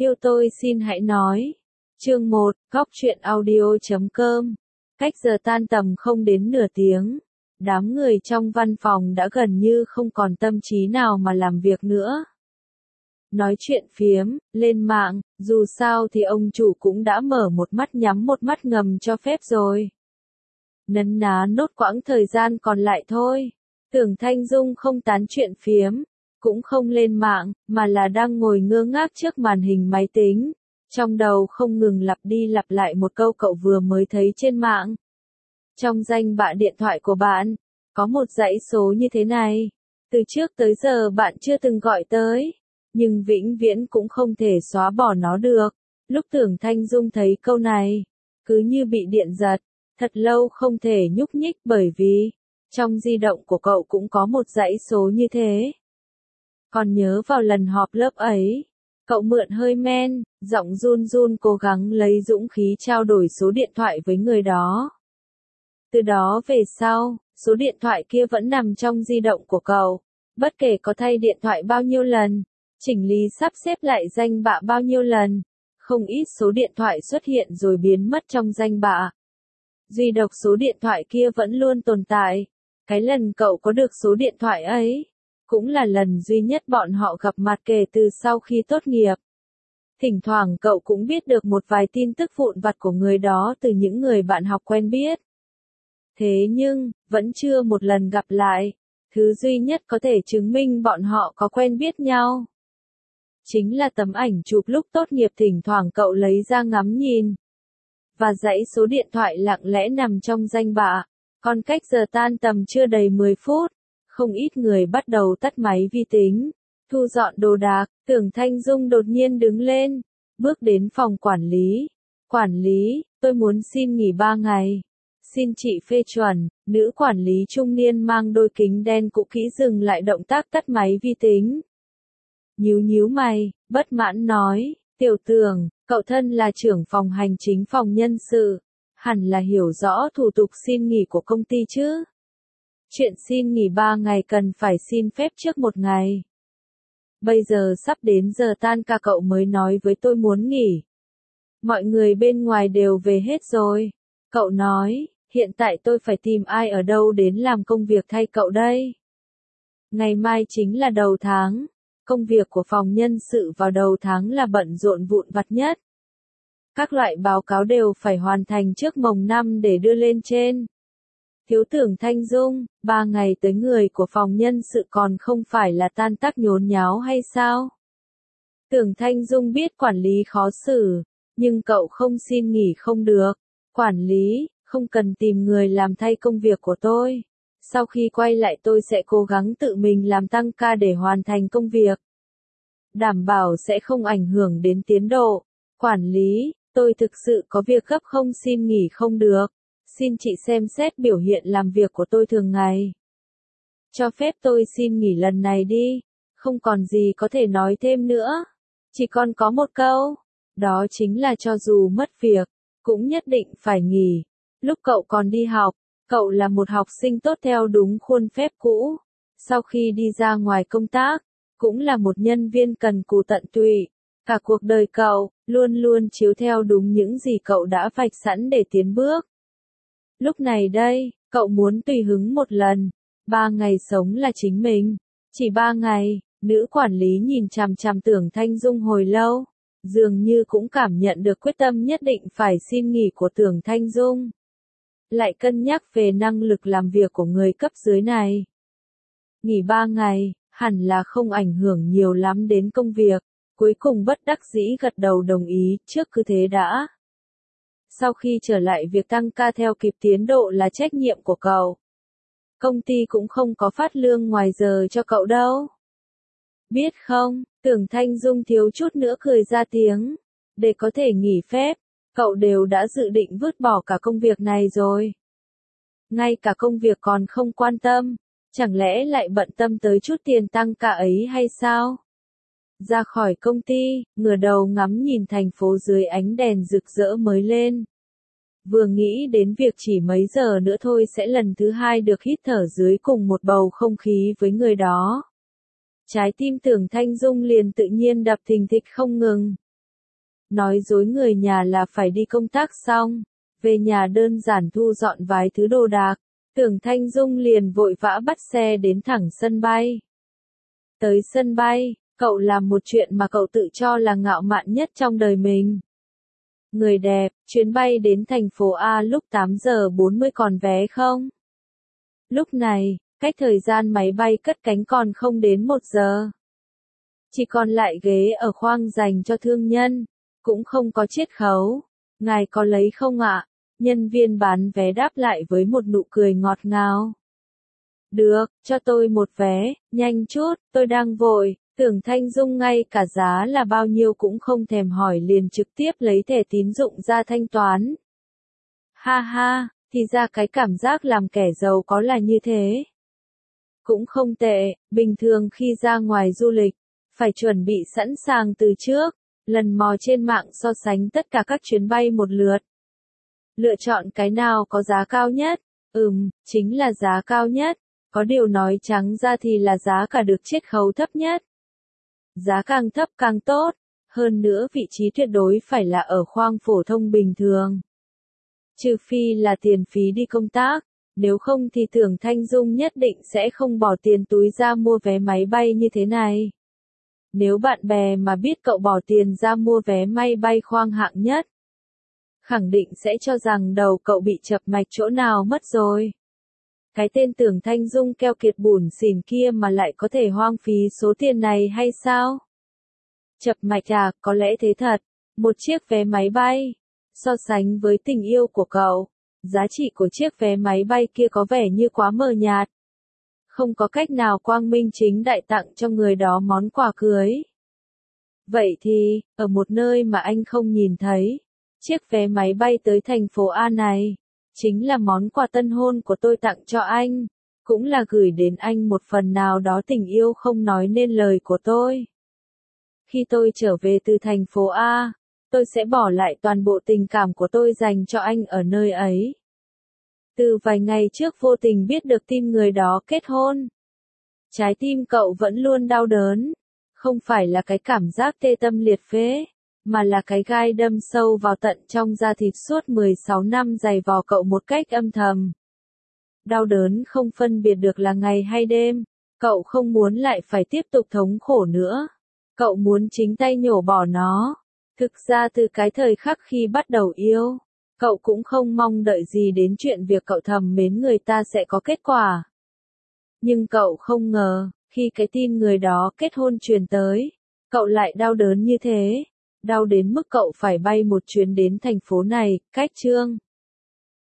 Yêu tôi xin hãy nói. Chương 1, Góc truyện audio.com. Cách giờ tan tầm không đến nửa tiếng. Đám người trong văn phòng đã gần như không còn tâm trí nào mà làm việc nữa. Nói chuyện phiếm, lên mạng, dù sao thì ông chủ cũng đã mở một mắt nhắm một mắt ngầm cho phép rồi. Nấn ná nốt quãng thời gian còn lại thôi. Tưởng Thanh Dung không tán chuyện phiếm, cũng không lên mạng, mà là đang ngồi ngơ ngác trước màn hình máy tính. Trong đầu không ngừng lặp đi lặp lại một câu cậu vừa mới thấy trên mạng. Trong danh bạ điện thoại của bạn, có một dãy số như thế này. Từ trước tới giờ bạn chưa từng gọi tới, nhưng vĩnh viễn cũng không thể xóa bỏ nó được. Lúc Tưởng Thanh Dung thấy câu này, cứ như bị điện giật, thật lâu không thể nhúc nhích bởi vì, trong di động của cậu cũng có một dãy số như thế. Còn nhớ vào lần họp lớp ấy, cậu mượn hơi men, giọng run run cố gắng lấy dũng khí trao đổi số điện thoại với người đó. Từ đó về sau, số điện thoại kia vẫn nằm trong di động của cậu, bất kể có thay điện thoại bao nhiêu lần, chỉnh lý sắp xếp lại danh bạ bao nhiêu lần, không ít số điện thoại xuất hiện rồi biến mất trong danh bạ. Duy độc số điện thoại kia vẫn luôn tồn tại. Cái lần cậu có được số điện thoại ấy, cũng là lần duy nhất bọn họ gặp mặt kể từ sau khi tốt nghiệp. Thỉnh thoảng cậu cũng biết được một vài tin tức vụn vặt của người đó từ những người bạn học quen biết. Thế nhưng, vẫn chưa một lần gặp lại, thứ duy nhất có thể chứng minh bọn họ có quen biết nhau. Chính là tấm ảnh chụp lúc tốt nghiệp thỉnh thoảng cậu lấy ra ngắm nhìn. Và dãy số điện thoại lặng lẽ nằm trong danh bạ. Còn cách giờ tan tầm chưa đầy 10 phút, không ít người bắt đầu tắt máy vi tính, thu dọn đồ đạc. Tưởng Thanh Dung đột nhiên đứng lên, bước đến phòng quản lý. Quản lý, tôi muốn xin nghỉ 3 ngày. Xin chị phê chuẩn. Nữ quản lý trung niên mang đôi kính đen cũ kỹ dừng lại động tác tắt máy vi tính. Nhíu mày, bất mãn nói, Tiểu Tưởng, cậu thân là trưởng phòng hành chính phòng nhân sự, hẳn là hiểu rõ thủ tục xin nghỉ của công ty chứ. Chuyện xin nghỉ 3 ngày cần phải xin phép trước 1 ngày. Bây giờ sắp đến giờ tan ca cậu mới nói với tôi muốn nghỉ. Mọi người bên ngoài đều về hết rồi. Cậu nói, hiện tại tôi phải tìm ai ở đâu đến làm công việc thay cậu đây. Ngày mai chính là đầu tháng. Công việc của phòng nhân sự vào đầu tháng là bận rộn vụn vặt nhất. Các loại báo cáo đều phải hoàn thành trước mồng 5 để đưa lên trên. Thiếu Tưởng Thanh Dung, 3 ngày tới người của phòng nhân sự còn không phải là tan tác nhốn nháo hay sao? Tưởng Thanh Dung biết quản lý khó xử, nhưng cậu không xin nghỉ không được. Quản lý, không cần tìm người làm thay công việc của tôi. Sau khi quay lại tôi sẽ cố gắng tự mình làm tăng ca để hoàn thành công việc. Đảm bảo sẽ không ảnh hưởng đến tiến độ. Quản lý, tôi thực sự có việc gấp không xin nghỉ không được. Xin chị xem xét biểu hiện làm việc của tôi thường ngày. Cho phép tôi xin nghỉ lần này đi. Không còn gì có thể nói thêm nữa. Chỉ còn có một câu. Đó chính là cho dù mất việc, cũng nhất định phải nghỉ. Lúc cậu còn đi học, cậu là một học sinh tốt theo đúng khuôn phép cũ. Sau khi đi ra ngoài công tác, cũng là một nhân viên cần cù tận tụy. Cả cuộc đời cậu, luôn luôn chiếu theo đúng những gì cậu đã vạch sẵn để tiến bước. Lúc này đây, cậu muốn tùy hứng một lần. 3 ngày sống là chính mình. Chỉ 3 ngày, nữ quản lý nhìn chằm chằm Tưởng Thanh Dung hồi lâu. Dường như cũng cảm nhận được quyết tâm nhất định phải xin nghỉ của Tưởng Thanh Dung. Lại cân nhắc về năng lực làm việc của người cấp dưới này. Nghỉ 3 ngày, hẳn là không ảnh hưởng nhiều lắm đến công việc. Cuối cùng bất đắc dĩ gật đầu đồng ý, trước cứ thế đã. Sau khi trở lại việc tăng ca theo kịp tiến độ là trách nhiệm của cậu. Công ty cũng không có phát lương ngoài giờ cho cậu đâu. Biết không, Tưởng Thanh Dung thiếu chút nữa cười ra tiếng. Để có thể nghỉ phép, cậu đều đã dự định vứt bỏ cả công việc này rồi. Ngay cả công việc còn không quan tâm, chẳng lẽ lại bận tâm tới chút tiền tăng ca ấy hay sao? Ra khỏi công ty, ngửa đầu ngắm nhìn thành phố dưới ánh đèn rực rỡ mới lên. Vừa nghĩ đến việc chỉ mấy giờ nữa thôi sẽ lần thứ 2 được hít thở dưới cùng một bầu không khí với người đó. Trái tim Tưởng Thanh Dung liền tự nhiên đập thình thịch không ngừng. nói dối người nhà là phải đi công tác xong, về nhà đơn giản thu dọn vài thứ đồ đạc, Tưởng Thanh Dung liền vội vã bắt xe đến thẳng sân bay. Tới sân bay, cậu làm một chuyện mà cậu tự cho là ngạo mạn nhất trong đời mình. Người đẹp, chuyến bay đến thành phố A lúc 8 giờ 40 còn vé không? Lúc này, cách thời gian máy bay cất cánh còn không đến 1 giờ. Chỉ còn lại ghế ở khoang dành cho thương nhân, cũng không có chiết khấu. Ngài có lấy không ạ? Nhân viên bán vé đáp lại với một nụ cười ngọt ngào. Được, cho tôi một vé, nhanh chút, tôi đang vội. Tưởng Thanh Dung ngay cả giá là bao nhiêu cũng không thèm hỏi liền trực tiếp lấy thẻ tín dụng ra thanh toán. Ha ha, thì ra cái cảm giác làm kẻ giàu có là như thế. Cũng không tệ, bình thường khi ra ngoài du lịch, phải chuẩn bị sẵn sàng từ trước, lần mò trên mạng so sánh tất cả các chuyến bay một lượt. Lựa chọn cái nào có giá cao nhất? Chính là giá cao nhất. Có điều nói trắng ra thì là giá cả được chiết khấu thấp nhất. Giá càng thấp càng tốt, hơn nữa vị trí tuyệt đối phải là ở khoang phổ thông bình thường. Trừ phi là tiền phí đi công tác, nếu không thì Tưởng Thanh Dung nhất định sẽ không bỏ tiền túi ra mua vé máy bay như thế này. Nếu bạn bè mà biết cậu bỏ tiền ra mua vé máy bay khoang hạng nhất, khẳng định sẽ cho rằng đầu cậu bị chập mạch chỗ nào mất rồi. Cái tên Tưởng Thanh Dung keo kiệt bủn xỉn kia mà lại có thể hoang phí số tiền này hay sao? Chập mạch à, có lẽ thế thật. Một chiếc vé máy bay. So sánh với tình yêu của cậu, giá trị của chiếc vé máy bay kia có vẻ như quá mờ nhạt. Không có cách nào quang minh chính đại tặng cho người đó món quà cưới. Vậy thì, ở một nơi mà anh không nhìn thấy, chiếc vé máy bay tới thành phố A này chính là món quà tân hôn của tôi tặng cho anh, cũng là gửi đến anh một phần nào đó tình yêu không nói nên lời của tôi. Khi tôi trở về từ thành phố A, tôi sẽ bỏ lại toàn bộ tình cảm của tôi dành cho anh ở nơi ấy. Từ vài ngày trước vô tình biết được tin người đó kết hôn. Trái tim cậu vẫn luôn đau đớn, không phải là cái cảm giác tê tâm liệt phế, mà là cái gai đâm sâu vào tận trong da thịt suốt 16 năm giày vò cậu một cách âm thầm. Đau đớn không phân biệt được là ngày hay đêm, cậu không muốn lại phải tiếp tục thống khổ nữa. Cậu muốn chính tay nhổ bỏ nó. Thực ra từ cái thời khắc khi bắt đầu yêu, cậu cũng không mong đợi gì đến chuyện việc cậu thầm mến người ta sẽ có kết quả. Nhưng cậu không ngờ, khi cái tin người đó kết hôn truyền tới, cậu lại đau đớn như thế. Đau đến mức cậu phải bay một chuyến đến thành phố này, cách Trương